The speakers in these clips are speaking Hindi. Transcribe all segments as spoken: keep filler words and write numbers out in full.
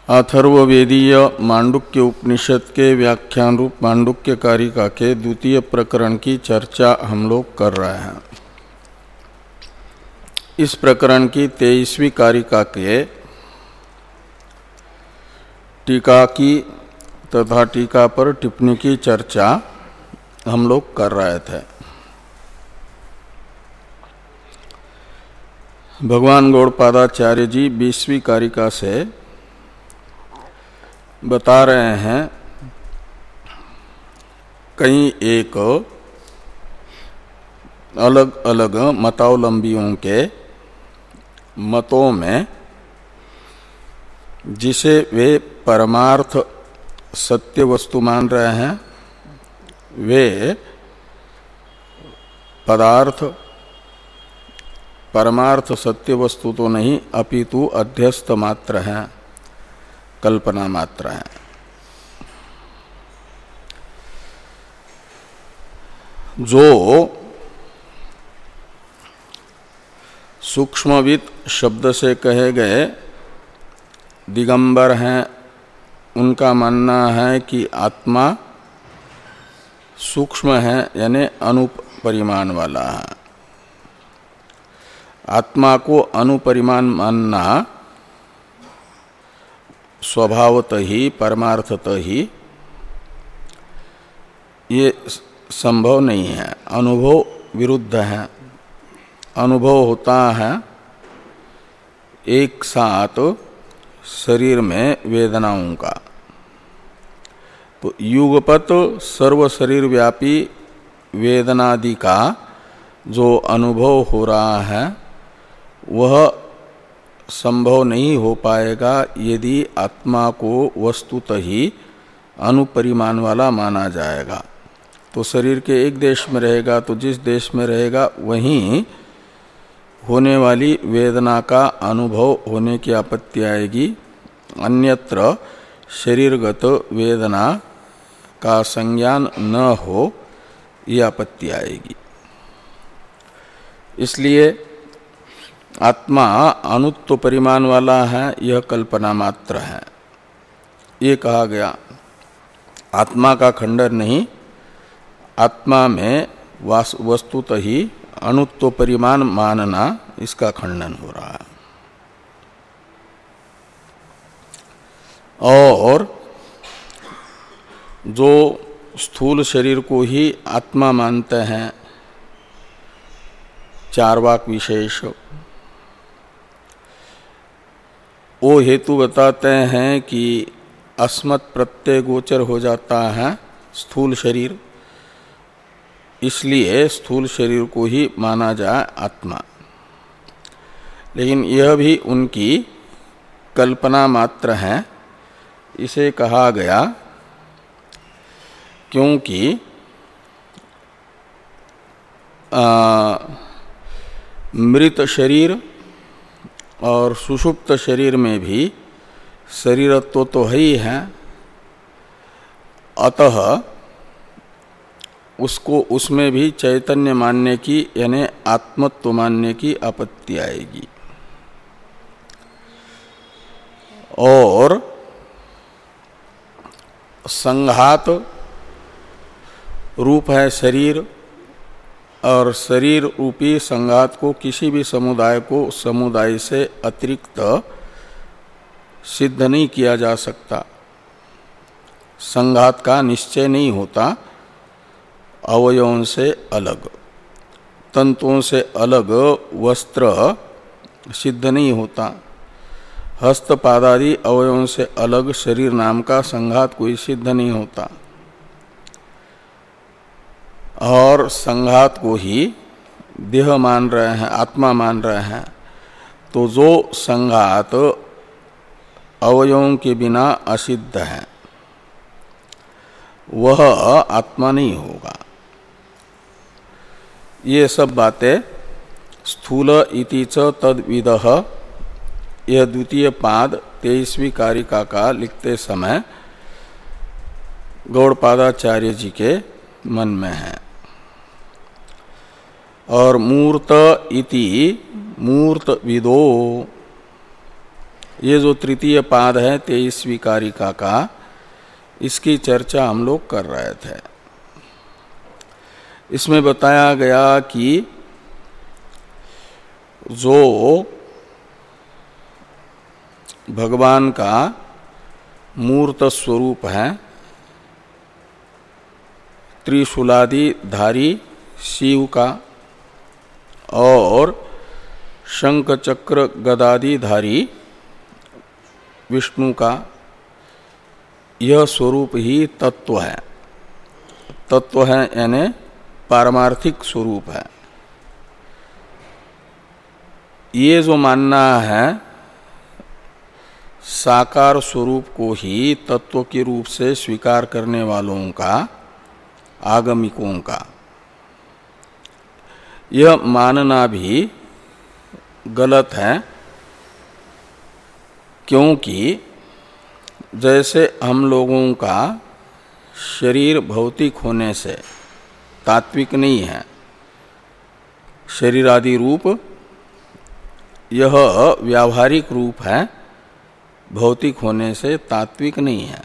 अथर्ववेदीय मांडुक्य उपनिषद के व्याख्यान रूप मांडुक्य कारिका के द्वितीय प्रकरण की चर्चा हम लोग कर रहे हैं। इस प्रकरण की तेईसवीं कारिका के टीका की तथा टीका पर टिप्पणी की चर्चा हम लोग कर रहे थे। भगवान गौड़पादाचार्य जी बीसवीं कारिका से बता रहे हैं कई एक अलग अलग मतावलंबियों के मतों में जिसे वे परमार्थ सत्य वस्तु मान रहे हैं वे पदार्थ परमार्थ सत्य वस्तु तो नहीं अपितु अध्यस्त मात्र हैं, कल्पना मात्र है। जो सूक्ष्मविद शब्द से कहे गए दिगंबर हैं, उनका मानना है कि आत्मा सूक्ष्म है यानी अनुपरिमाण वाला है। आत्मा को अनुपरिमाण मानना स्वभावत ही परमार्थत ही ये संभव नहीं है, अनुभव विरुद्ध है। अनुभव होता है एक साथ शरीर में वेदनाओं का, तो युगपत सर्व शरीर व्यापी वेदनादि का जो अनुभव हो रहा है वह संभव नहीं हो पाएगा यदि आत्मा को वस्तुतः ही अनुपरिमाण वाला माना जाएगा। तो शरीर के एक देश में रहेगा तो जिस देश में रहेगा वहीं होने वाली वेदना का अनुभव होने की आपत्ति आएगी, अन्यत्र शरीरगत वेदना का संज्ञान न हो यह आपत्ति आएगी। इसलिए आत्मा अनुत्व परिमाण वाला है, यह कल्पना मात्र है। ये कहा गया आत्मा का खंडन नहीं, आत्मा में वस्तुतः ही अणुत्व परिमाण मानना इसका खंडन हो रहा है। और जो स्थूल शरीर को ही आत्मा मानते हैं चार्वाक विशेष, वो हेतु बताते हैं कि अस्मत् प्रत्यय गोचर हो जाता है स्थूल शरीर, इसलिए स्थूल शरीर को ही माना जाए आत्मा। लेकिन यह भी उनकी कल्पना मात्र है, इसे कहा गया क्योंकि आ, मृत शरीर और सुषुप्त शरीर में भी शरीरत्व तो है ही है, अतः उसको उसमें भी चैतन्य मानने की यानी आत्मत्व मानने की आपत्ति आएगी। और संघात रूप है शरीर, और शरीर रूपी संघात को किसी भी समुदाय को समुदाय से अतिरिक्त सिद्ध नहीं किया जा सकता। संघात का निश्चय नहीं होता अवयवों से अलग, तंतुओं से अलग वस्त्र सिद्ध नहीं होता, हस्तपादादि अवयवों से अलग शरीर नाम का संघात कोई सिद्ध नहीं होता। और संघात को ही देह मान रहे हैं, आत्मा मान रहे हैं, तो जो संघात अवयवों के बिना असिद्ध है वह आत्मा नहीं होगा। ये सब बातें स्थूल इति च तद्विदः यह द्वितीय पाद तेईसवीं कारिका का लिखते समय गौड़पादाचार्य जी के मन में है। और मूर्त इति मूर्त विदो ये जो तृतीय पाद है तेईसवीं कारिका का, इसकी चर्चा हम लोग कर रहे थे। इसमें बताया गया कि जो भगवान का मूर्त स्वरूप है, त्रिशूलादि धारी शिव का और शंख चक्र गदादि धारी विष्णु का, यह स्वरूप ही तत्व है। तत्व है यानी पारमार्थिक स्वरूप है। ये जो मानना है साकार स्वरूप को ही तत्व के रूप से स्वीकार करने वालों का, आगमिकों का, यह मानना भी गलत है। क्योंकि जैसे हम लोगों का शरीर भौतिक होने से तात्विक नहीं है, शरीर आदि रूप यह व्यावहारिक रूप है, भौतिक होने से तात्विक नहीं है।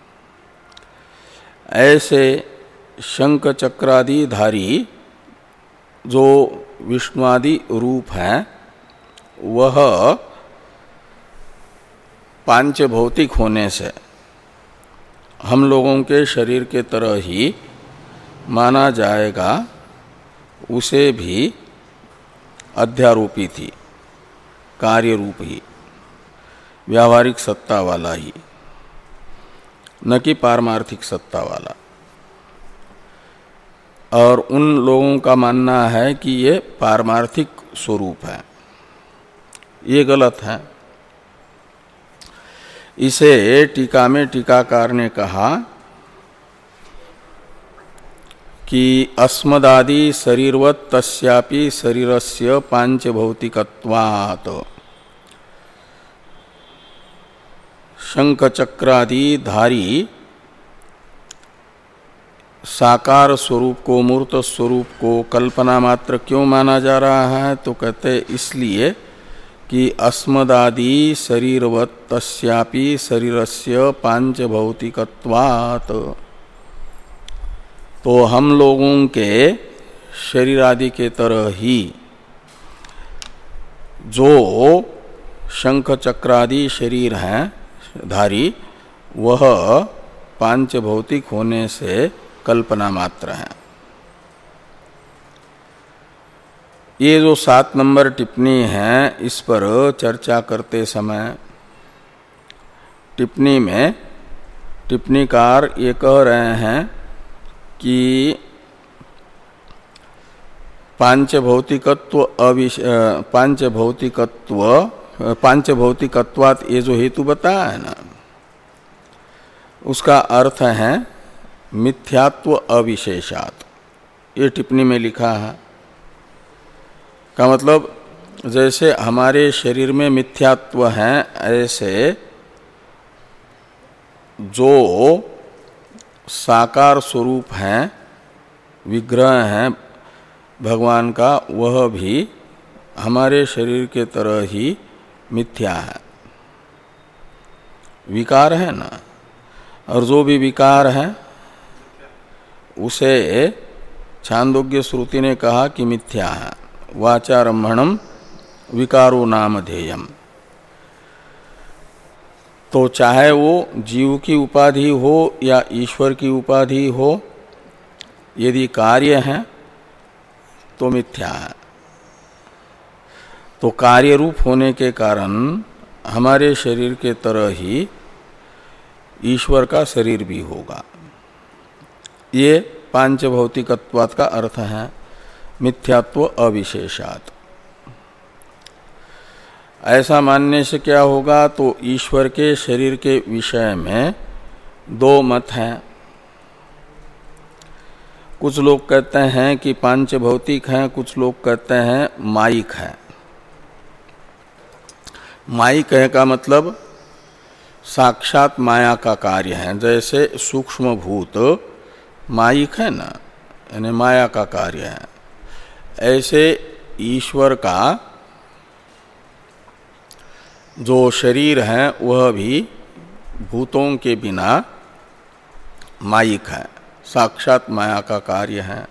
ऐसे शंख चक्रादि धारी जो विष्णुआदि रूप हैं, वह पांच भौतिक होने से हम लोगों के शरीर के तरह ही माना जाएगा, उसे भी अध्यारोपी थी, कार्य रूप ही, व्यावहारिक सत्ता वाला ही, न कि पारमार्थिक सत्ता वाला। और उन लोगों का मानना है कि ये पारमार्थिक स्वरूप है, ये गलत है। इसे टीका में टीकाकार ने कहा कि अस्मदादि शरीरवत् तस्यापि शरीरस्य पांच भौतिकत्वात् शंख चक्रादि धारी साकार स्वरूप को, मूर्त स्वरूप को कल्पना मात्र क्यों माना जा रहा है? तो कहते इसलिए कि अस्मदादि शरीरवत् तस्यापि शरीरस्य पांच भौतिकत्वात्, तो हम लोगों के शरीर आदि के तरह ही जो शंख चक्रादि शरीर हैं धारी, वह पांच भौतिक होने से कल्पना मात्र है। ये जो सात नंबर टिप्पणी है, इस पर चर्चा करते समय टिप्पणी में टिप्पणीकार ये कह रहे हैं कि पांच भौतिकत्व अविश पांच भौतिकत्व पांच भौतिकत्वात् ये जो हेतु बताया है ना, उसका अर्थ है मिथ्यात्व अविशेषात्। ये टिप्पणी में लिखा है। का मतलब जैसे हमारे शरीर में मिथ्यात्व है, ऐसे जो साकार स्वरूप हैं, विग्रह हैं भगवान का, वह भी हमारे शरीर के तरह ही मिथ्या है, विकार है ना। और जो भी विकार है उसे छांदोग्य श्रुति ने कहा कि मिथ्या है। वाचारम्भणम विकारो नामधेयम। तो चाहे वो जीव की उपाधि हो या ईश्वर की उपाधि हो, यदि कार्य है तो मिथ्या है। तो कार्य रूप होने के कारण हमारे शरीर के तरह ही ईश्वर का शरीर भी होगा। ये पांच भौतिकत्वात् का अर्थ है, मिथ्यात्व अविशेषात्। ऐसा मानने से क्या होगा? तो ईश्वर के शरीर के विषय में दो मत हैं। कुछ लोग कहते हैं कि पांच भौतिक हैं, कुछ लोग कहते हैं माइक है। माइक है का मतलब साक्षात माया का कार्य है। जैसे सूक्ष्म भूत माइक है ना, यानी माया का कार्य है, ऐसे ईश्वर का जो शरीर है वह भी भूतों के बिना मायिक है, साक्षात माया का कार्य है।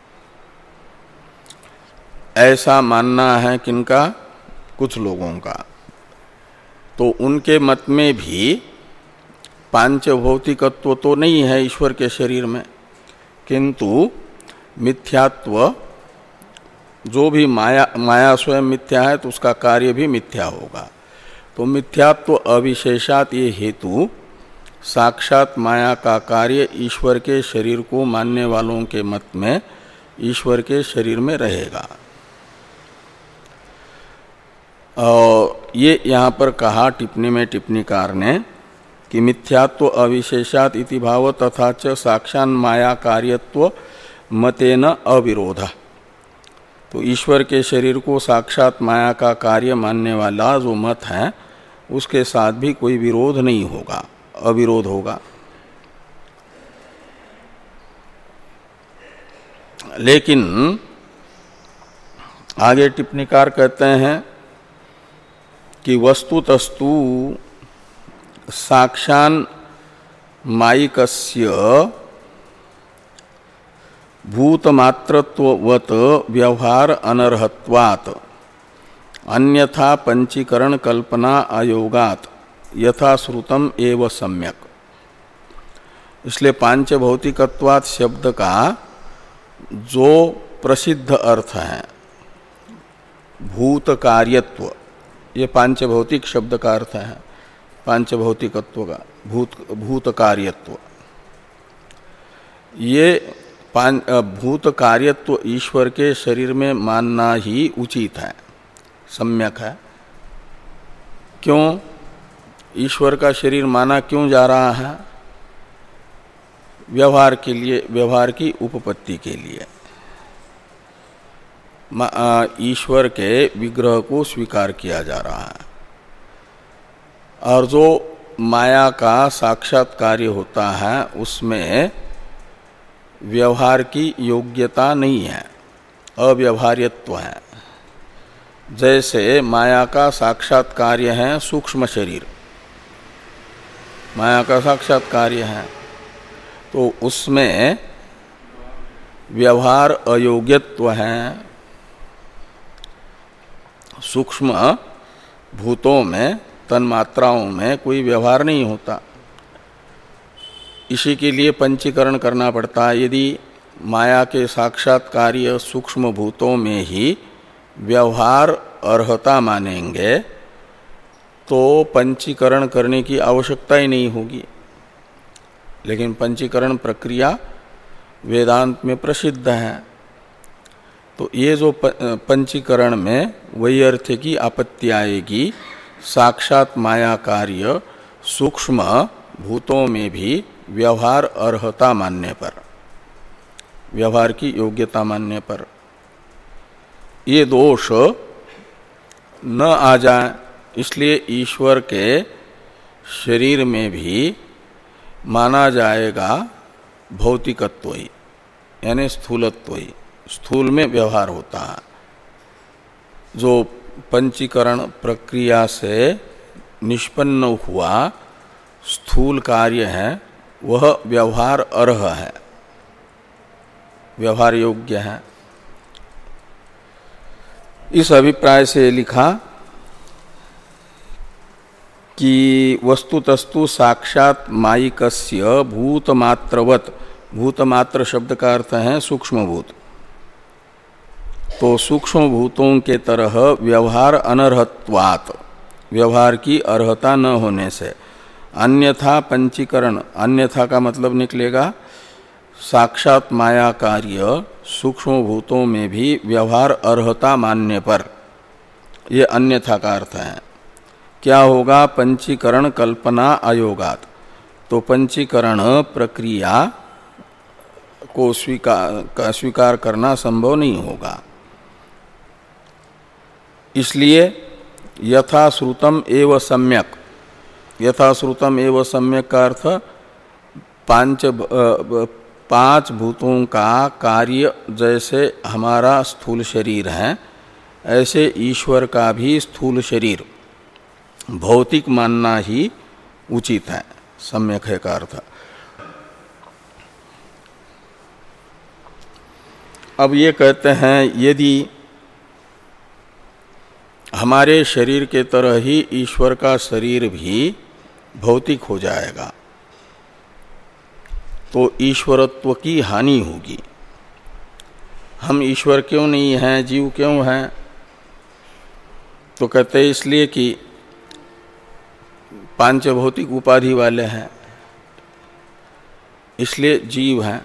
ऐसा मानना है किनका? कुछ लोगों का। तो उनके मत में भी पांच भौतिकत्व तो नहीं है ईश्वर के शरीर में, किंतु मिथ्यात्व, जो भी माया माया स्वयं मिथ्या है तो उसका कार्य भी मिथ्या होगा। तो मिथ्यात्व अविशेषात ये हेतु साक्षात माया का कार्य ईश्वर के शरीर को मानने वालों के मत में ईश्वर के शरीर में रहेगा। और ये यहाँ पर कहा टिप्पणी में टिप्पणीकार ने कि मिथ्यात्व अविशेषात इति भाव तथा च साक्षान माया कार्यत्व मतेन अविरोध। तो ईश्वर के शरीर को साक्षात माया का कार्य मानने वाला जो मत है उसके साथ भी कोई विरोध नहीं होगा, अविरोध होगा। लेकिन आगे टिप्पणीकार कहते हैं कि वस्तुतस्तु साक्षान मायिकस्य भूतमात्रत्ववत व्यवहार अनर्हत्वात् अन्यथा पंचीकरण कल्पना अयोगात् यथाश्रुतम एव सम्यक। इसलिए पांच भौतिकत्वात् शब्द का जो प्रसिद्ध अर्थ है भूत कार्यत्व, ये पांच भौतिक शब्द का अर्थ है, पांच भौतिकत्व का भूत भूत कार्यत्व। ये भूत कार्यत्व ईश्वर के शरीर में मानना ही उचित है, सम्यक है। क्यों ईश्वर का शरीर माना क्यों जा रहा है? व्यवहार के लिए, व्यवहार की उपपत्ति के लिए, ईश्वर के विग्रह को स्वीकार किया जा रहा है। और जो माया का साक्षात कार्य होता है उसमें व्यवहार की योग्यता नहीं है, अव्यवहार्यत्व है। जैसे माया का साक्षात कार्य है सूक्ष्म शरीर, माया का साक्षात कार्य है, तो उसमें व्यवहार अयोग्यत्व है। सूक्ष्म भूतों में, तन्मात्राओं में कोई व्यवहार नहीं होता। इसी के लिए पंचीकरण करना पड़ता है। यदि माया के साक्षात कार्य सूक्ष्म भूतों में ही व्यवहार अर्हता मानेंगे तो पंचीकरण करने की आवश्यकता ही नहीं होगी। लेकिन पंचीकरण प्रक्रिया वेदांत में प्रसिद्ध है। तो ये जो पंचीकरण में वही अर्थ की आपत्ति आएगी, साक्षात माया कार्य सूक्ष्म भूतों में भी व्यवहार अर्हता मानने पर, व्यवहार की योग्यता मानने पर ये दोष न आ जाए। इसलिए ईश्वर के शरीर में भी माना जाएगा भौतिकत्व ही, यानी स्थूलत्व ही, स्थूल में व्यवहार होता है। जो पंचीकरण प्रक्रिया से निष्पन्न हुआ स्थूल कार्य है वह व्यवहार अर्ह है, व्यवहार योग्य है। इस अभिप्राय से लिखा कि वस्तुतस्तु साक्षात मायिकस्य भूतमात्रवत, भूतमात्र शब्द का अर्थ है सूक्ष्म भूत, तो सूक्ष्म भूतों के तरह व्यवहार अनर्हत्वात्, व्यवहार की अर्हता न होने से, अन्यथा पंचीकरण, अन्यथा का मतलब निकलेगा साक्षात माया कार्य सूक्ष्म भूतों में भी व्यवहार अर्हता मानने पर, ये अन्यथा का अर्थ है। क्या होगा? पंचीकरण कल्पना अयोगात, तो पंचीकरण प्रक्रिया को स्वीकार स्वीकार करना संभव नहीं होगा। इसलिए यथाश्रुतम एव सम्यक, यथाश्रुतम एव सम्यक का अर्थ पांच पांच भूतों का कार्य जैसे हमारा स्थूल शरीर है ऐसे ईश्वर का भी स्थूल शरीर भौतिक मानना ही उचित है। सम्यक है का अर्थ। अब ये कहते हैं यदि हमारे शरीर के तरह ही ईश्वर का शरीर भी भौतिक हो जाएगा तो ईश्वरत्व की हानि होगी। हम ईश्वर क्यों नहीं हैं, जीव क्यों हैं? तो कहते हैं इसलिए कि पांच भौतिक उपाधि वाले हैं, इसलिए जीव हैं।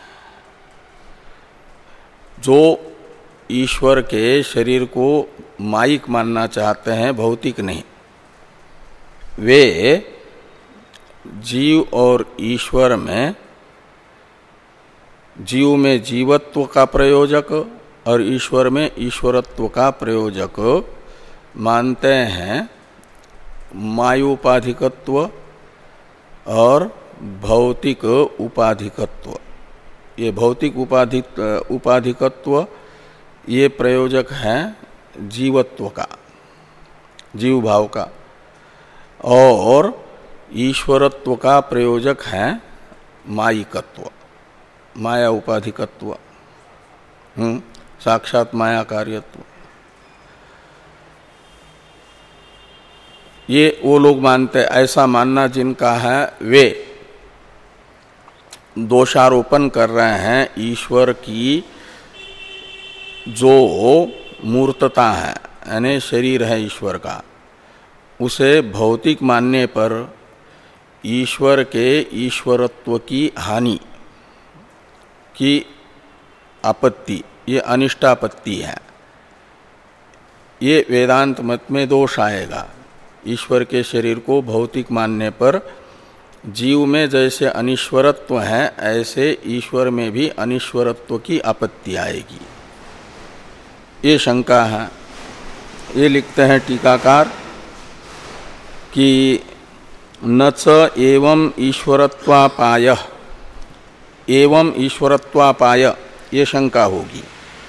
जो ईश्वर के शरीर को माइक मानना चाहते हैं, भौतिक नहीं, वे जीव और ईश्वर में, जीव में जीवत्व का प्रयोजक और ईश्वर में ईश्वरत्व का प्रयोजक मानते हैं मायोपाधिकत्व और भौतिक उपाधिकत्व। ये भौतिक उपाधिक उपाधिकत्व ये प्रयोजक हैं जीवत्व का, जीव भाव का, और ईश्वरत्व का प्रयोजक है मायिकत्व, माया उपाधिकत्व, हम्म साक्षात माया कार्यत्व। ये वो लोग मानते, ऐसा मानना जिनका है वे दोषारोपण कर रहे हैं ईश्वर की जो मूर्तता है, यानी शरीर है ईश्वर का, उसे भौतिक मानने पर ईश्वर के ईश्वरत्व की हानि की आपत्ति, ये अनिष्टापत्ति है। ये वेदांत मत में दोष आएगा। ईश्वर के शरीर को भौतिक मानने पर जीव में जैसे अनिश्वरत्व है, ऐसे ईश्वर में भी अनिश्वरत्व की आपत्ति आएगी। ये शंका है। ये लिखते हैं टीकाकार कि न च एवं ईश्वरत्वापाय, एवं ईश्वरत्वापाय, ये शंका होगी।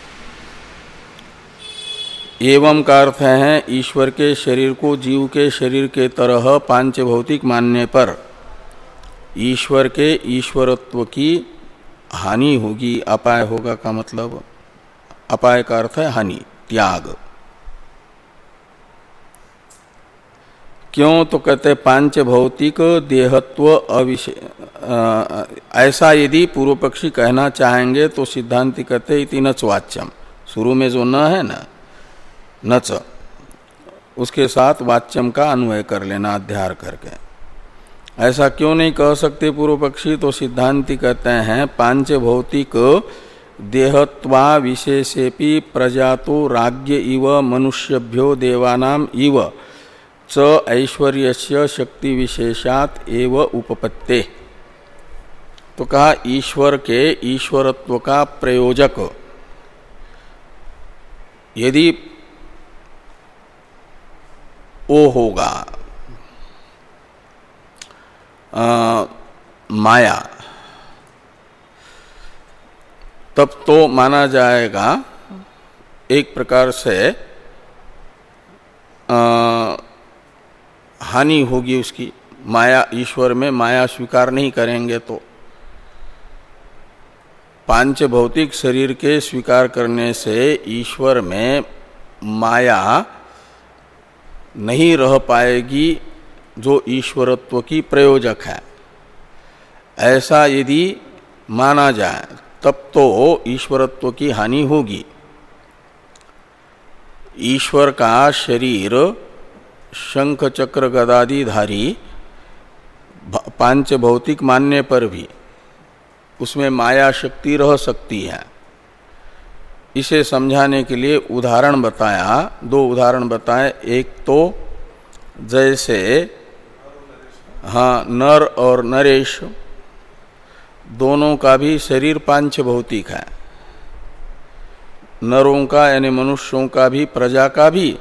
एवं का अर्थ है ईश्वर के शरीर को जीव के शरीर के तरह पांच भौतिक मानने पर ईश्वर के ईश्वरत्व की हानि होगी। अपाय होगा का मतलब, अपाय का अर्थ है हानि, त्याग। क्यों? तो कहते पांच भौतिक देहत्व अविशेष, ऐसा यदि पूर्व पक्षी कहना चाहेंगे तो सिद्धांति कहते इति नच वाच्यम, शुरू में जो न है ना नच, उसके साथ वाच्यम का अन्वय कर लेना अध्यार करके। ऐसा क्यों नहीं कह सकते पूर्व पक्षी? तो सिद्धांति कहते हैं पांच भौतिक देहत्वा विशेषेपि प्रजातो राज्य इव मनुष्यभ्यो देवानाम इव च ऐश्वर्यस्य शक्ति विशेषात एव उपपत्ते। तो कहा ईश्वर के ईश्वरत्व का प्रयोजक यदि वो होगा आ, माया, तब तो माना जाएगा एक प्रकार से आ, हानि होगी उसकी। माया, ईश्वर में माया स्वीकार नहीं करेंगे तो पांच भौतिक शरीर के स्वीकार करने से ईश्वर में माया नहीं रह पाएगी जो ईश्वरत्व की प्रयोजक है। ऐसा यदि माना जाए तब तो ईश्वरत्व की हानि होगी। ईश्वर का शरीर शंख चक्र गदादिधारी पांच भौतिक मानने पर भी उसमें माया शक्ति रह सकती है। इसे समझाने के लिए उदाहरण बताया, दो उदाहरण बताए। एक तो जैसे हाँ नर और नरेश दोनों का भी शरीर पांच भौतिक है। नरों का यानी मनुष्यों का भी, प्रजा का भी,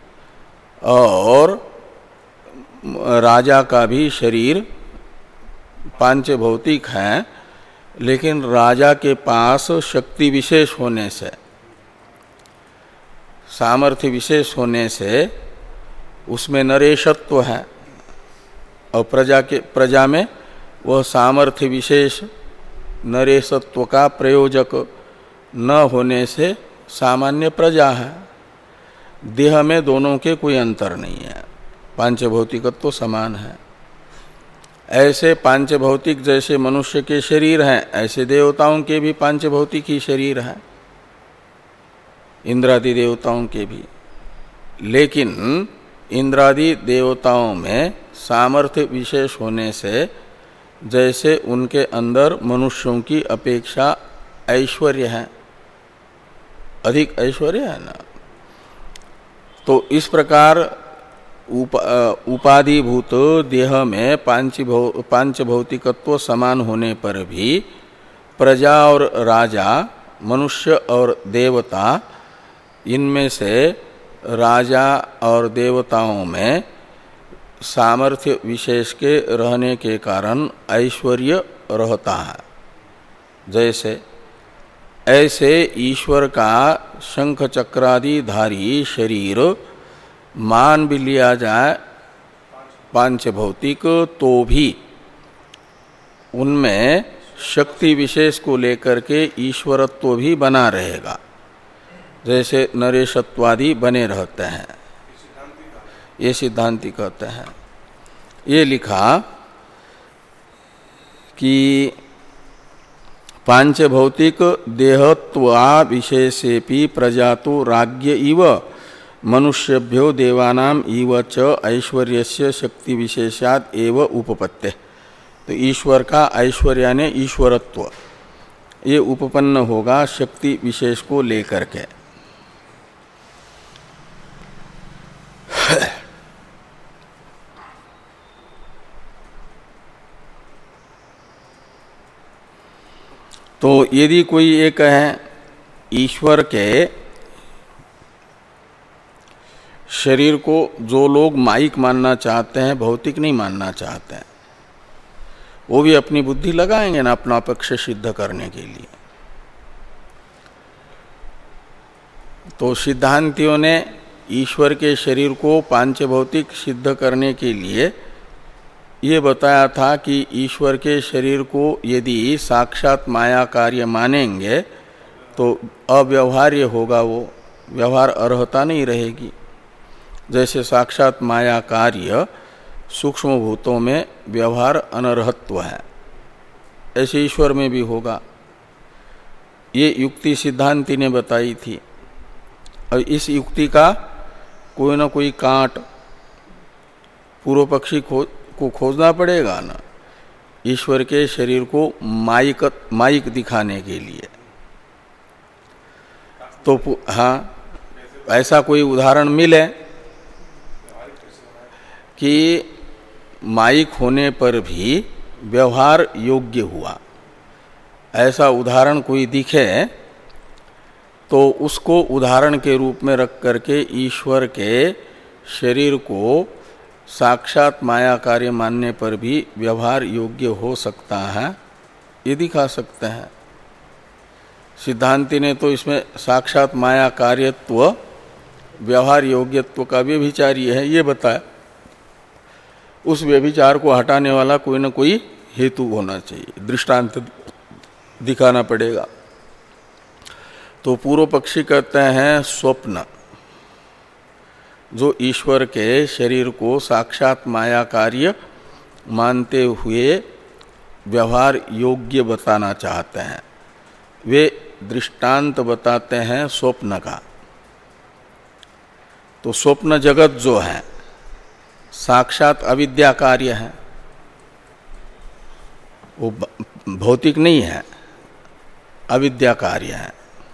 और राजा का भी शरीर पांच भौतिक है। लेकिन राजा के पास शक्ति विशेष होने से, सामर्थ्य विशेष होने से उसमें नरेशत्व है और प्रजा के प्रजा में वह सामर्थ्य विशेष नरेशत्व का प्रयोजक न होने से सामान्य प्रजा है। देह में दोनों के कोई अंतर नहीं है, पांचभौतिकत्व तो समान है। ऐसे पांचभौतिक जैसे मनुष्य के शरीर हैं, ऐसे देवताओं के भी पांचभौतिक ही शरीर है, इंद्रादि देवताओं के भी। लेकिन इंद्रादि देवताओं में सामर्थ्य विशेष होने से जैसे उनके अंदर मनुष्यों की अपेक्षा ऐश्वर्य है, अधिक ऐश्वर्य है ना, तो इस प्रकार उप, उपाधिभूत देह में पांचभौ पांचभौतिकत्व समान होने पर भी प्रजा और राजा, मनुष्य और देवता, इनमें से राजा और देवताओं में सामर्थ्य विशेष के रहने के कारण ऐश्वर्य रहता है। जैसे ऐसे ईश्वर का शंख चक्रादि धारी शरीर मान भी लिया जाए पांचभौतिक, तो भी उनमें शक्ति विशेष को लेकर के ईश्वरत्व भी बना रहेगा, जैसे नरेशत्वादि बने रहते हैं। ये सिद्धांति कहते हैं। ये लिखा कि पांचभौतिक देहत्वा विशेषेपि प्रजातो राज्ञ इव मनुष्यभ्यो देवानाम इव च ऐश्वर्यस्य शक्ति विशेषाद एव उपपत्ते। तो ईश्वर का ऐश्वर्य ने ईश्वरत्व ये उपपन्न होगा शक्ति विशेष को लेकर के। तो यदि कोई ये कहे ईश्वर के शरीर को जो लोग माइक मानना चाहते हैं, भौतिक नहीं मानना चाहते हैं, वो भी अपनी बुद्धि लगाएंगे ना अपना पक्ष सिद्ध करने के लिए। तो सिद्धांतियों ने ईश्वर के शरीर को पांचभौतिक सिद्ध करने के लिए ये बताया था कि ईश्वर के शरीर को यदि साक्षात माया कार्य मानेंगे तो अव्यवहार्य होगा, वो व्यवहार अर्हता नहीं रहेगी। जैसे साक्षात माया कार्य सूक्ष्म भूतों में व्यवहार अनर्हत्व है, ऐसे ईश्वर में भी होगा। ये युक्ति सिद्धांति ने बताई थी। और इस युक्ति का कोई ना कोई काट पूर्व पक्षी खो, को खोजना पड़ेगा ना, ईश्वर के शरीर को माइक माइक दिखाने के लिए। तो हाँ, ऐसा कोई उदाहरण मिले कि माइक होने पर भी व्यवहार योग्य हुआ, ऐसा उदाहरण कोई दिखे तो उसको उदाहरण के रूप में रख करके ईश्वर के शरीर को साक्षात माया कार्य मानने पर भी व्यवहार योग्य हो सकता है, ये दिखा सकते हैं। सिद्धांति ने तो इसमें साक्षात माया कार्यत्व व्यवहार योग्यत्व का व्यभिचारी है ये बताया। उस व्यभिचार को हटाने वाला कोई ना कोई हेतु होना चाहिए, दृष्टांत दिखाना पड़ेगा। तो पूर्व पक्षी कहते हैं स्वप्न, जो ईश्वर के शरीर को साक्षात माया कार्य मानते हुए व्यवहार योग्य बताना चाहते हैं, वे दृष्टांत बताते हैं स्वप्न का। तो स्वप्न जगत जो है साक्षात अविद्या कार्य है, वो भौतिक नहीं है, अविद्या कार्य है।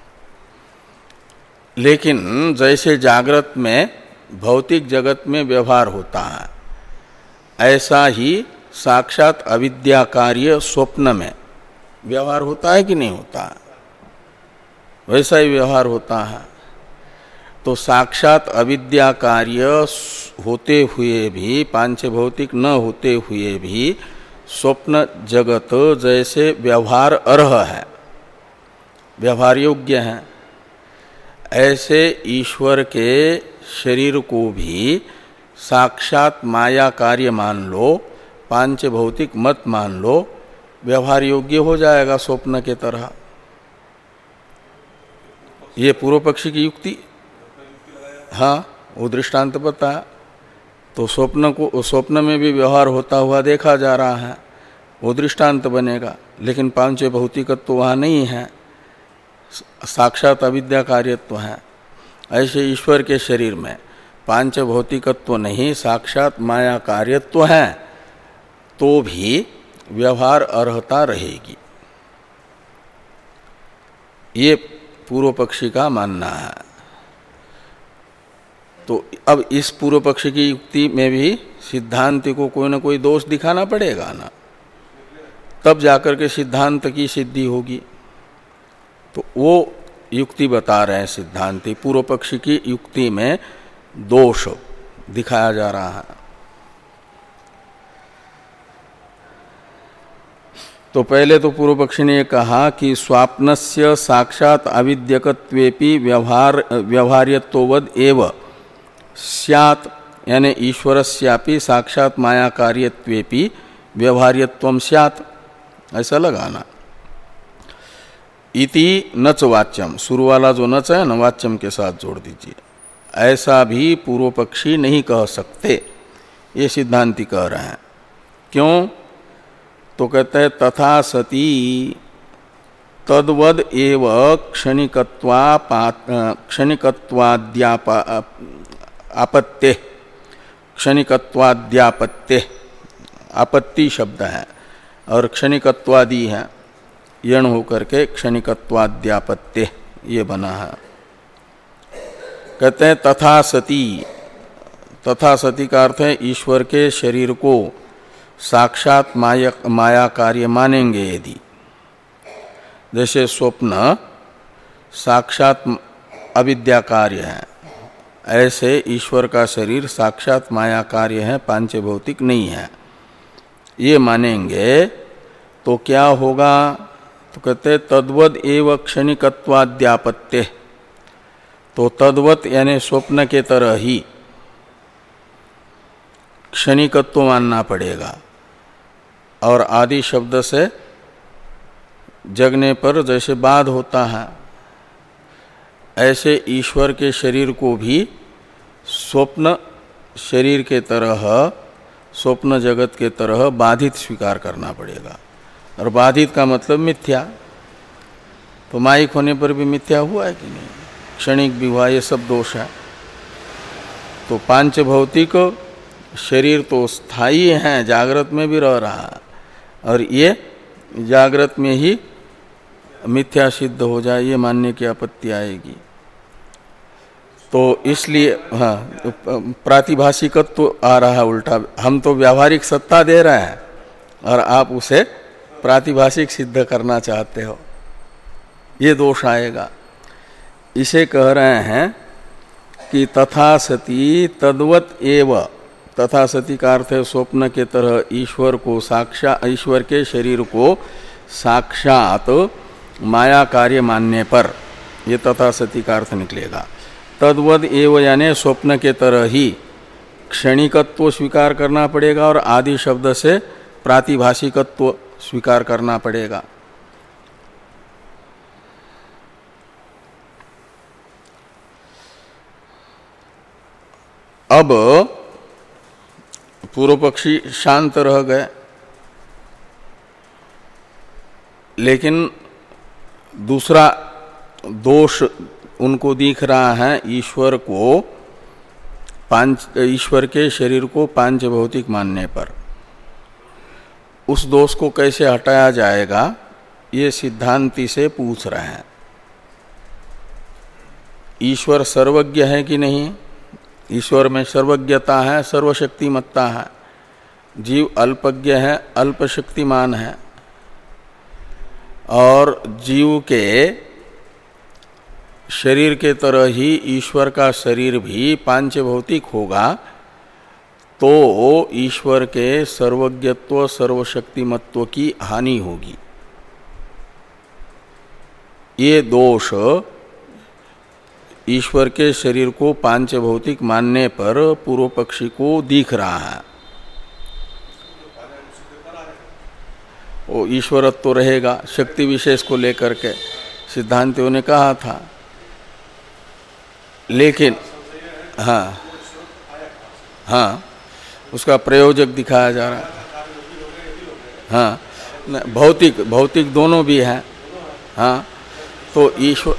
लेकिन जैसे जागृत में भौतिक जगत में व्यवहार होता है, ऐसा ही साक्षात अविद्या कार्य स्वप्न में व्यवहार होता है कि नहीं होता है, वैसा ही व्यवहार होता है। तो साक्षात अविद्या कार्य होते हुए भी, पांचभौतिक न होते हुए भी स्वप्न जगत जैसे व्यवहार अर्ह है, व्यवहार योग्य है, ऐसे ईश्वर के शरीर को भी साक्षात माया कार्य मान लो, पांच भौतिक मत मान लो, व्यवहार योग्य हो जाएगा स्वप्न के तरह। ये पूर्व पक्षी की युक्ति, हाँ वो दृष्टांत बता। तो स्वप्न को, स्वप्न में भी व्यवहार होता हुआ देखा जा रहा है, वो दृष्टांत बनेगा। लेकिन पांच भौतिकत्व तो वहाँ नहीं है, साक्षात अविद्या कार्यत्व है। ऐसे ईश्वर के शरीर में पांच भौतिकत्व नहीं, साक्षात माया कार्यत्व है, तो भी व्यवहार अर्हता रहेगी। ये पूर्व पक्षी का मानना है। तो अब इस पूर्व पक्षी की युक्ति में भी सिद्धांत को कोई ना कोई दोष दिखाना पड़ेगा ना, तब जाकर के सिद्धांत की सिद्धि होगी। तो वो युक्ति बता रहे हैं सिद्धांती, पूर्व पक्षी की युक्ति में दोष दिखाया जा रहा है। तो पहले तो पूर्व पक्षी ने कहा कि स्वाप्नस्य साक्षात अविद्यकत्वेपि व्यवहार व्यवहार्यत्ववद एव स्यात्, यानी ईश्वरस्यापि साक्षात माया कार्यत्वेपि व्यवहार्यत्वम स्यात्, ऐसा लगाना। इति नच वाच्यम, शुरू वाला जो नच है न वाच्यम के साथ जोड़ दीजिए। ऐसा भी पूर्व पक्षी नहीं कह सकते, ये सिद्धांती कह रहे हैं। क्यों? तो कहते हैं तथा सती तद्वद एव क्षणिकत्वा क्षणिकत्वाद्यापा आपत्ते, क्षणिकत्वाद्यापत्ते, आपत्ति शब्द है और क्षणिकत्वादि है, यण होकर के क्षणिकत्वाद्यापत्ते ये बना है। कहते हैं तथा सती, तथा सती का अर्थ है ईश्वर के शरीर को साक्षात माया माया कार्य मानेंगे यदि, जैसे स्वप्न साक्षात अविद्या कार्य है, ऐसे ईश्वर का शरीर साक्षात माया कार्य है, पांच भौतिक नहीं है, ये मानेंगे तो क्या होगा? तो कहते तद्वद एव क्षणिकत्वाद्यापत्ते, तो तद्वत यानी स्वप्न के तरह ही क्षणिकत्व मानना पड़ेगा। और आदि शब्द से जगने पर जैसे बाध होता है, ऐसे ईश्वर के शरीर को भी स्वप्न शरीर के तरह, स्वप्न जगत के तरह बाधित स्वीकार करना पड़ेगा। और बाधित का मतलब मिथ्या, तो माइक होने पर भी मिथ्या हुआ है कि नहीं, क्षणिक भी हुआ, ये सब दोष है। तो पांच भौतिक शरीर तो स्थायी है, जागृत में भी रह रहा है, और ये जागृत में ही मिथ्या सिद्ध हो जाए, ये मानने की आपत्ति आएगी। तो इसलिए हाँ, प्रातिभाषिकत्व तो आ रहा है उल्टा, हम तो व्यावहारिक सत्ता दे रहे हैं और आप उसे प्रातिभाषिक सिद्ध करना चाहते हो, ये दोष आएगा। इसे कह रहे हैं कि तथा सती तद्वत एव, तथा सती का अर्थ है स्वप्न के तरह ईश्वर को साक्षात, ईश्वर के शरीर को साक्षात माया कार्य मानने पर, ये तथा सती का अर्थ निकलेगा। तद्वद एव यानी स्वप्न के तरह ही क्षणिकत्व स्वीकार करना पड़ेगा और आदि शब्द से प्रातिभाषिकत्व स्वीकार करना पड़ेगा। अब पूर्व पक्षी शांत रह गए, लेकिन दूसरा दोष उनको दिख रहा है, ईश्वर को पांच, ईश्वर के शरीर को पांच भौतिक मानने पर। उस दोष को कैसे हटाया जाएगा, ये सिद्धांती से पूछ रहे हैं। ईश्वर सर्वज्ञ है कि नहीं? ईश्वर में सर्वज्ञता है, सर्वशक्तिमत्ता है। जीव अल्पज्ञ है, अल्पशक्तिमान है। और जीव के शरीर के तरह ही ईश्वर का शरीर भी पांच भौतिक होगा, तो ईश्वर के सर्वज्ञत्व सर्वशक्तिमत्व की हानि होगी। ये दोष ईश्वर के शरीर को पांच भौतिक मानने पर पूर्व पक्षी को दिख रहा है, वो ईश्वरत्व तो रहेगा शक्ति विशेष को लेकर के सिद्धांतियों ने कहा था। लेकिन हाँ हाँ उसका प्रयोजक दिखाया जा रहा है। हाँ भौतिक भौतिक दोनों भी हैं। हाँ तो ईश्वर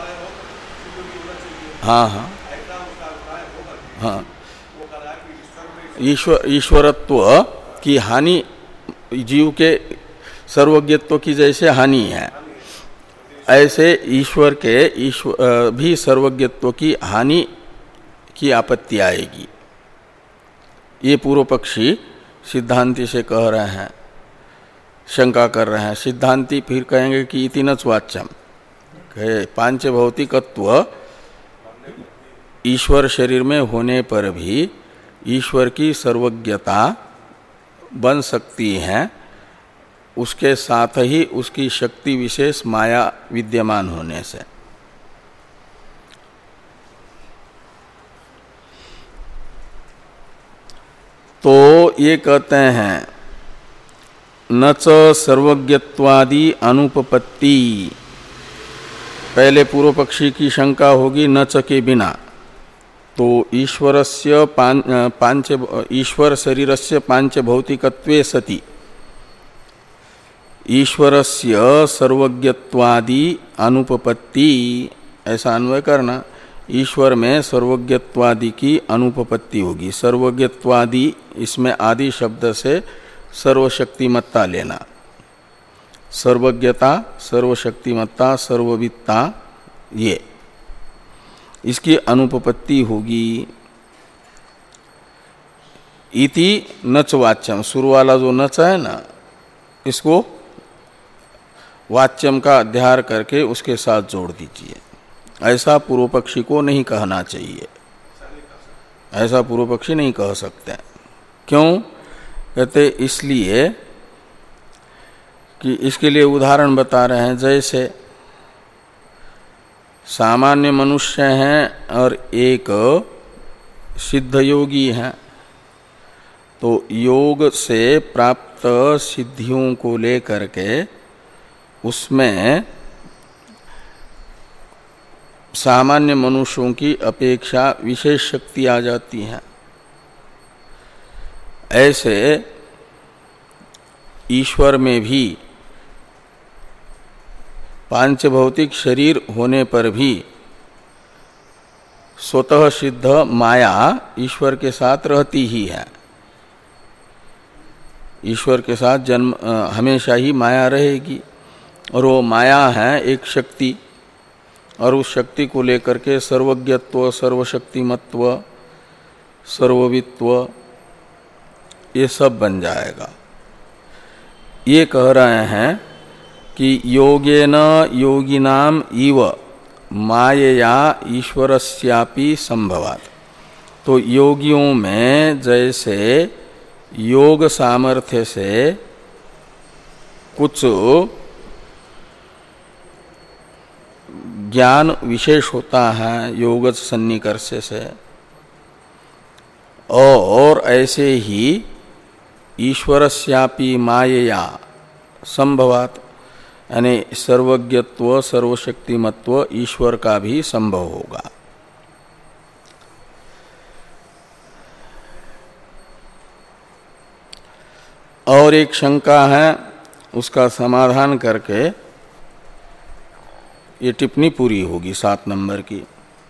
हाँ हाँ हाँ ईश्वर ईश्वरत्व की हानि जीव के सर्वज्ञत्व की जैसे हानि है, ऐसे ईश्वर के ईश्वर भी सर्वज्ञत्व की हानि की आपत्ति आएगी। ये पूर्व पक्षी सिद्धांति से कह रहे हैं, शंका कर रहे हैं। सिद्धांति फिर कहेंगे कि इति न वाच्यम, पांच भौतिकत्व ईश्वर शरीर में होने पर भी ईश्वर की सर्वज्ञता बन सकती है, उसके साथ ही उसकी शक्ति विशेष माया विद्यमान होने से। तो ये कहते हैं न च सर्वज्ञत्वादि अनुपपत्ति। पहले पूर्व पक्षी की शंका होगी न च के बिना, तो ईश्वरस्य पांच ईश्वर शरीरस्य पांच भौतिकत्वे सति ईश्वरस्य सर्वज्ञत्वादि अनुपपत्ति, ऐसा अन्वय करना। ईश्वर में सर्वज्ञत्वादि की अनुपपत्ति होगी। सर्वज्ञत्वादि इसमें आदि शब्द से सर्वशक्तिमत्ता लेना। सर्वज्ञता, सर्वशक्तिमत्ता, सर्ववित्ता, ये इसकी अनुपपत्ति होगी। इति नच वाच्यम, शुरू वाला जो नच है ना, इसको वाच्यम का अध्यार करके उसके साथ जोड़ दीजिए। ऐसा पूर्व पक्षी को नहीं कहना चाहिए, ऐसा पूर्व पक्षी नहीं कह सकते। क्यों कहते? इसलिए कि इसके लिए उदाहरण बता रहे हैं। जैसे सामान्य मनुष्य हैं और एक सिद्ध योगी हैं, तो योग से प्राप्त सिद्धियों को लेकर के उसमें सामान्य मनुष्यों की अपेक्षा विशेष शक्ति आ जाती है। ऐसे ईश्वर में भी पांच भौतिक शरीर होने पर भी स्वतः सिद्ध माया ईश्वर के साथ रहती ही है। ईश्वर के साथ जन्म हमेशा ही माया रहेगी, और वो माया है एक शक्ति, और उस शक्ति को लेकर के सर्वज्ञत्व, सर्वशक्तिमत्व, सर्ववित्व ये सब बन जाएगा। ये कह रहे हैं कि योगेन योगिनाम इव मायया ईश्वरस्यापि संभवात्। तो योगियों में जैसे योग सामर्थ्य से कुछ ज्ञान विशेष होता है योगज सन्निकर्ष से, और ऐसे ही ईश्वरस्यापि मायया संभवात्, यानी सर्वज्ञत्व, सर्वशक्तिमत्व ईश्वर का भी संभव होगा। और एक शंका है, उसका समाधान करके ये टिप्पणी पूरी होगी सात नंबर की।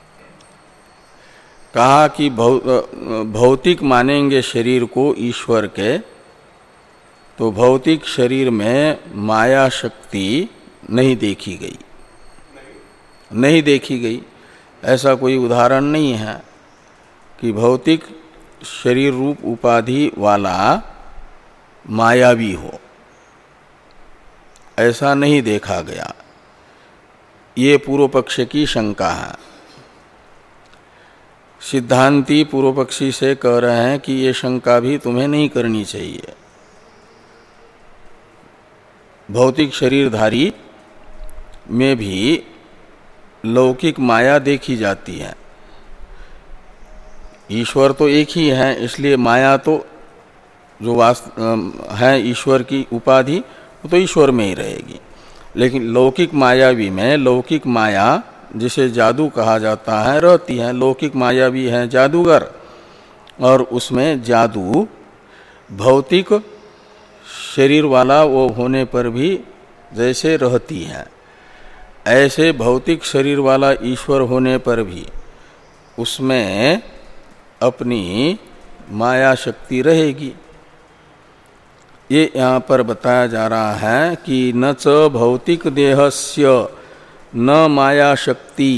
कहा कि भौतिक मानेंगे शरीर को ईश्वर के, तो भौतिक शरीर में माया शक्ति नहीं देखी गई, नहीं देखी गई। ऐसा कोई उदाहरण नहीं है कि भौतिक शरीर रूप उपाधि वाला मायावी हो, ऐसा नहीं देखा गया। ये पूर्व पक्ष की शंका है। सिद्धांती पूर्व पक्षी से कह रहे हैं कि ये शंका भी तुम्हें नहीं करनी चाहिए। भौतिक शरीरधारी में भी लौकिक माया देखी जाती है। ईश्वर तो एक ही है, इसलिए माया तो जो वास्तव है ईश्वर की उपाधि वो तो ईश्वर में ही रहेगी। लेकिन लौकिक मायावी में लौकिक माया जिसे जादू कहा जाता है रहती है। लौकिक माया भी है जादूगर, और उसमें जादू भौतिक शरीर वाला वो होने पर भी जैसे रहती है, ऐसे भौतिक शरीर वाला ईश्वर होने पर भी उसमें अपनी माया शक्ति रहेगी। ये यहाँ पर बताया जा रहा है कि न च भौतिक देहस्य न माया शक्ति।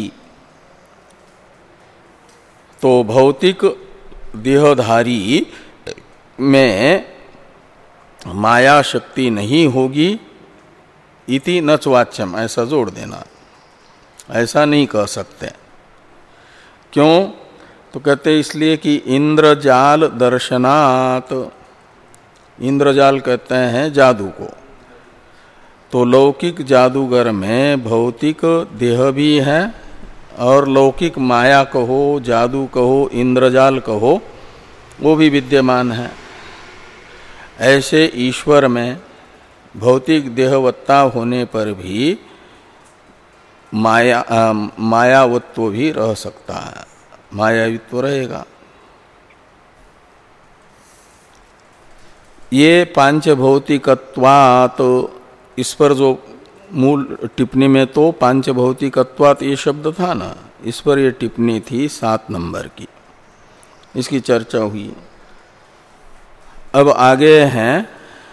तो भौतिक देहधारी में माया शक्ति नहीं होगी, इति नच वाच्यम, ऐसा जोड़ देना। ऐसा नहीं कह सकते। क्यों? तो कहते इसलिए कि इंद्रजाल दर्शनात्, इंद्रजाल कहते हैं जादू को। तो लौकिक जादूगर में भौतिक देह भी है और लौकिक माया कहो, जादू कहो, इंद्रजाल कहो, वो भी विद्यमान है। ऐसे ईश्वर में भौतिक देहवत्ता होने पर भी माया आ, मायावत्व भी रह सकता है, मायावित्व रहेगा। ये पांचभौतिकत्वात्, इस पर जो मूल टिप्पणी में तो पांचभौतिकत्वात् ये शब्द था ना, इस पर ये टिप्पणी थी सात नंबर की, इसकी चर्चा हुई। अब आगे हैं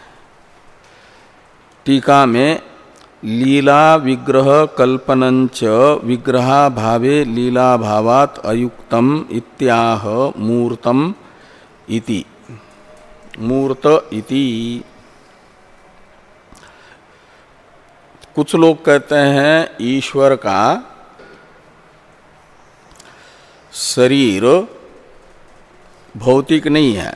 टीका में लीला विग्रह कल्पनंच विग्रहा भावे लीला भावात अयुक्तम इत्याह मूर्तम इति, मूर्त इति। कुछ लोग कहते हैं ईश्वर का शरीर भौतिक नहीं है,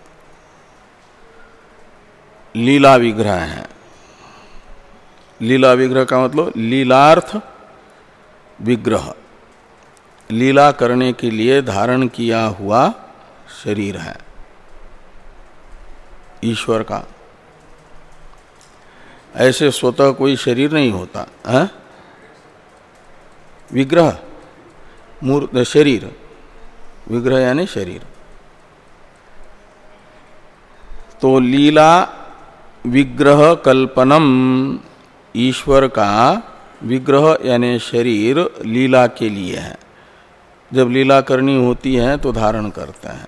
लीला विग्रह है। लीला विग्रह का मतलब लीलार्थ विग्रह, लीला करने के लिए धारण किया हुआ शरीर है ईश्वर का। ऐसे स्वतः कोई शरीर नहीं होता है। विग्रह मूर्त शरीर, विग्रह यानी शरीर। तो लीला विग्रह कल्पनम, ईश्वर का विग्रह यानी शरीर लीला के लिए है। जब लीला करनी होती है तो धारण करते हैं।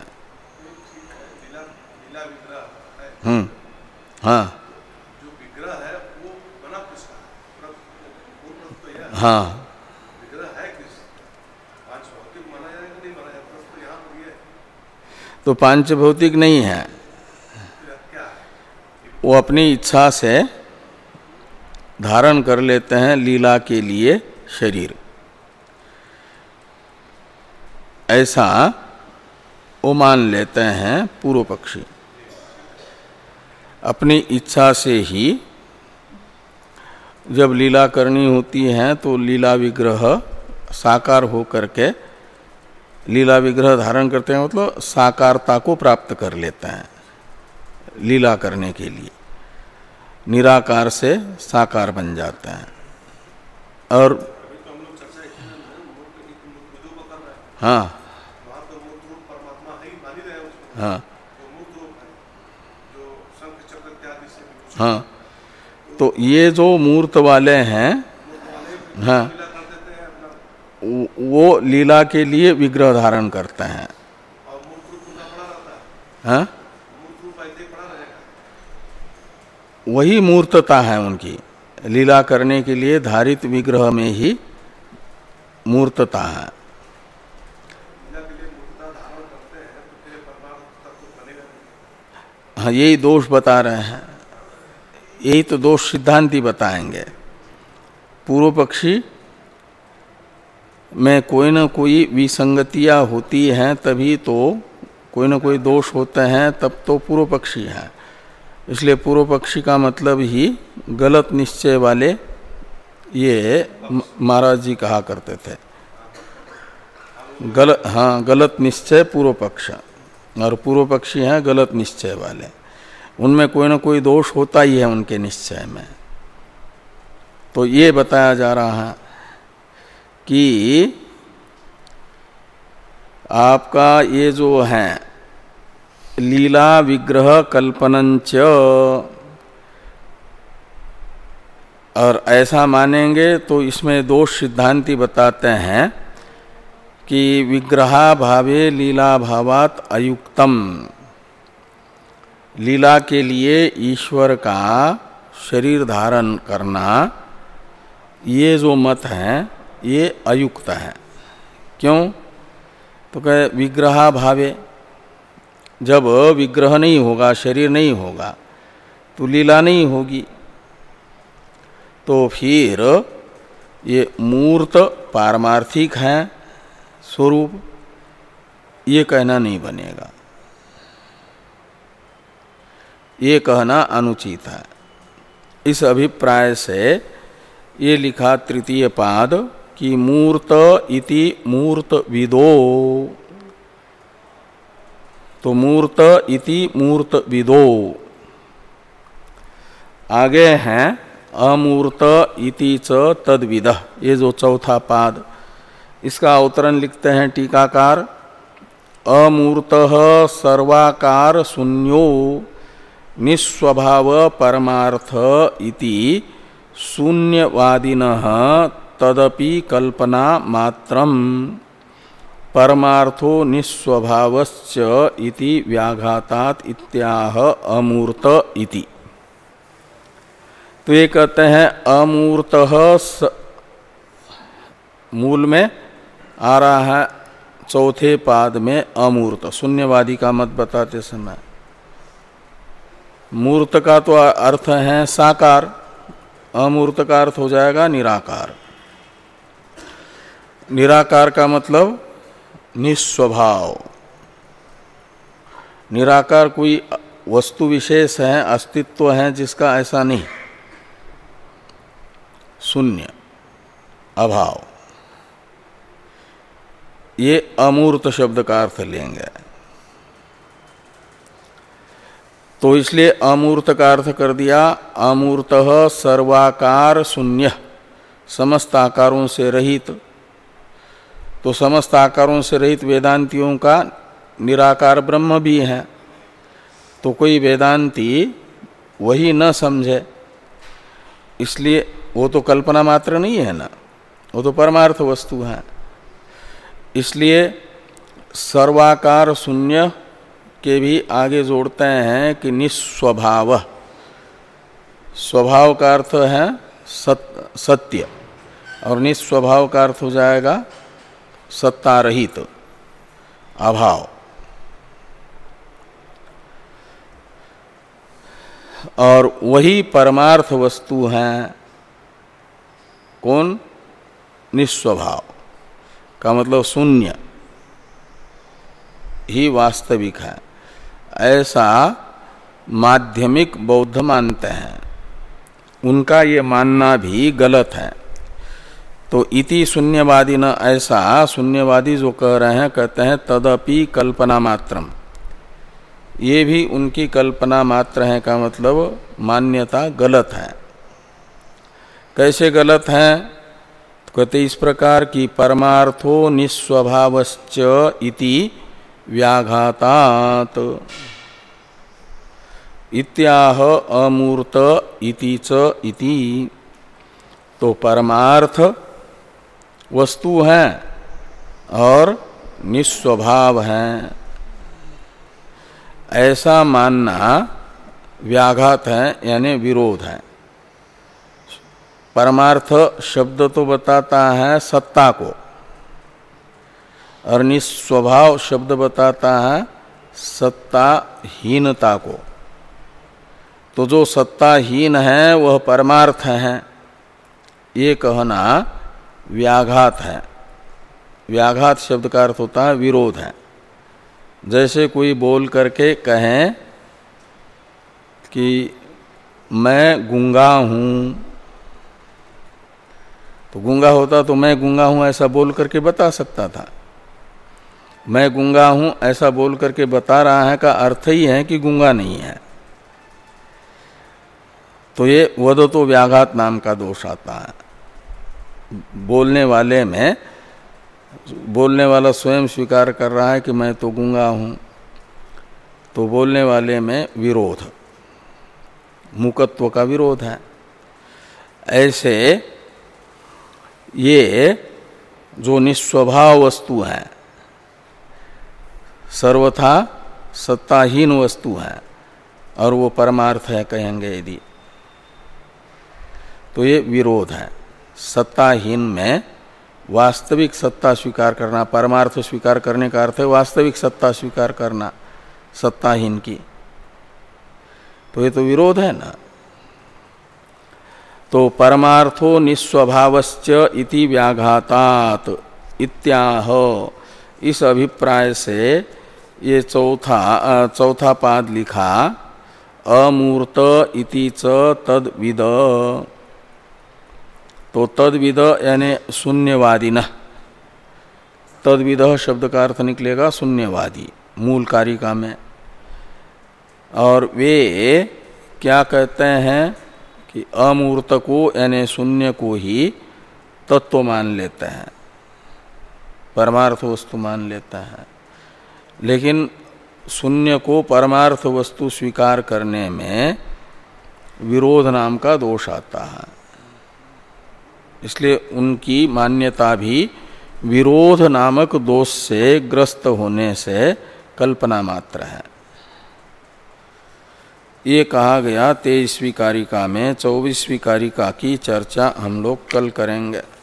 हम्म हाँ जो विग्रह है वो बना किसका? तो यह हाँ विग्रह है किस? पांच भौतिक माना जाए कि नहीं माना जाए? तो यहाँ पर ये तो पांच भौतिक नहीं है, क्या है? वो अपनी इच्छा से धारण कर लेते हैं लीला के लिए शरीर। ऐसा वो मान लेते हैं पूर्व पक्षी। अपनी इच्छा से ही जब लीला करनी होती है तो लीला विग्रह साकार हो करके लीला विग्रह धारण करते हैं, मतलब साकारता को प्राप्त कर लेते हैं लीला करने के लिए। निराकार से साकार बन जाते हैं। और हाँ हाँ हाँ, तो ये जो मूर्त वाले हैं, हाँ, वो लीला के लिए विग्रह धारण करते हैं। हाँ, वही मूर्तता है उनकी, लीला करने के लिए धारित विग्रह में ही मूर्तता है। हाँ, यही दोष बता रहे हैं, यही तो दोष सिद्धांती बताएंगे। पूर्व पक्षी में कोई न कोई विसंगतियां होती हैं, तभी तो कोई न कोई दोष होते हैं, तब तो पूर्व पक्षी है। इसलिए पूर्व पक्षी का मतलब ही गलत निश्चय वाले ये महाराज जी कहा करते थे। गलत, हाँ, गलत निश्चय पूर्व पक्ष, और पूर्व पक्षी हैं गलत निश्चय वाले, उनमें कोई ना कोई दोष होता ही है उनके निश्चय में। तो ये बताया जा रहा है कि आपका ये जो है लीला विग्रह कल्पनंच, और ऐसा मानेंगे तो इसमें दोष सिद्धांति बताते हैं कि विग्रहा भावे लीला भावात अयुक्तम, लीला के लिए ईश्वर का शरीर धारण करना ये जो मत है ये अयुक्त है। क्यों? तो कहे विग्रहा भावे, जब विग्रह नहीं होगा, शरीर नहीं होगा, तो लीला नहीं होगी। तो फिर ये मूर्त पारमार्थिक है स्वरूप, ये कहना नहीं बनेगा, ये कहना अनुचित है। इस अभिप्राय से ये लिखा तृतीय पाद कि मूर्त इति मूर्त विदो, तो मूर्त इति मूर्त विदो। आगे हैं अमूर्त इति च तद्विदः, ये जो चौथा पाद, इसका अवतरण लिखते हैं टीकाकार, अमूर्तः सर्वाकार शून्यो निस्वभाव परमार्थ इति शून्यवादिनः तदपि कल्पना मात्रम परमार्थो निस्वभावश्च इति व्याघातात् इत्याह अमूर्त इति। तो ये कहते हैं अमूर्तः, मूल में आ रहा है चौथे पाद में अमूर्त, शून्यवादी का मत बताते समय। मूर्त का तो अर्थ है साकार, अमूर्त का अर्थ हो जाएगा निराकार। निराकार का मतलब निस्वभाव। निराकार कोई वस्तु विशेष है, अस्तित्व है जिसका, ऐसा नहीं, शून्य, अभाव, ये अमूर्त शब्द का अर्थ लेंगे। तो इसलिए अमूर्त का अर्थ कर दिया अमूर्तः सर्वाकार शून्य, समस्त आकारों से रहित। तो समस्त आकारों से रहित वेदांतियों का निराकार ब्रह्म भी है, तो कोई वेदांती वही न समझे, इसलिए वो तो कल्पना मात्र नहीं है ना, वो तो परमार्थ वस्तु है। इसलिए सर्वाकार शून्य के भी आगे जोड़ते हैं कि निस्वभाव, स्वभाव का अर्थ है सत, सत्य, और निस्वभाव का अर्थ हो जाएगा सत्ता रहित, अभाव। और वही परमार्थ वस्तु हैं। कौन? निस्वभाव का मतलब शून्य ही वास्तविक है, ऐसा माध्यमिक बौद्ध मानते हैं। उनका ये मानना भी गलत है। तो इति शून्यवादी न, ऐसा शून्यवादी जो कह रहे हैं, कहते हैं तदपि कल्पना मात्रम, ये भी उनकी कल्पना मात्र है का मतलब मान्यता गलत है। कैसे गलत है? तो कहते इस प्रकार की परमार्थो निस्वभावश्च इति व्याघातात् इत्याह अमूर्त इति च इति। तो परमार्थ वस्तु है और निस्वभाव है, ऐसा मानना व्याघात है, यानी विरोध है। परमार्थ शब्द तो बताता है सत्ता को, और निस्वभाव शब्द बताता है सत्ताहीनता को। तो जो सत्ताहीन है वह परमार्थ है, ये कहना व्याघात है। व्याघात शब्द का अर्थ होता है विरोध है। जैसे कोई बोल करके कहें कि मैं गूंगा हूँ, तो गूंगा होता तो मैं गूंगा हूं ऐसा बोल करके बता सकता था। मैं गूंगा हूं ऐसा बोल करके बता रहा है का अर्थ ही है कि गूंगा नहीं है। तो ये वदतो व्याघात नाम का दोष आता है। बोलने वाले में बोलने वाला स्वयं स्वीकार कर रहा है कि मैं तो गूंगा हूं, तो बोलने वाले में विरोध, मूकत्व का विरोध है। ऐसे ये जो निस्वभाव वस्तु है, सर्वथा सत्ताहीन वस्तु है और वो परमार्थ है कहेंगे यदि, तो ये विरोध है। सत्ताहीन में वास्तविक सत्ता स्वीकार करना, परमार्थ स्वीकार करने का अर्थ है वास्तविक सत्ता स्वीकार करना सत्ताहीन की, तो ये तो विरोध है ना। तो परमार्थो निस्वभावश्च इति व्याघातात् इत्याह, इस अभिप्राय से ये चौथा चौथा पाद लिखा अमूर्त इति च तद्विद। तो तद्विद यानी शून्यवादिनः, तद्विद शब्द का अर्थ निकलेगा शून्यवादी मूल कारिका में। और वे क्या कहते हैं कि अमूर्त को यानी शून्य को ही तत्व मान लेते हैं, परमार्थ वस्तु मान लेता है, लेकिन शून्य को परमार्थ वस्तु स्वीकार करने में विरोध नाम का दोष आता है। इसलिए उनकी मान्यता भी विरोध नामक दोष से ग्रस्त होने से कल्पना मात्र है। ये कहा गया तेईसवीं कारिका में। चौबीसवीं कारिका की चर्चा हम लोग कल करेंगे।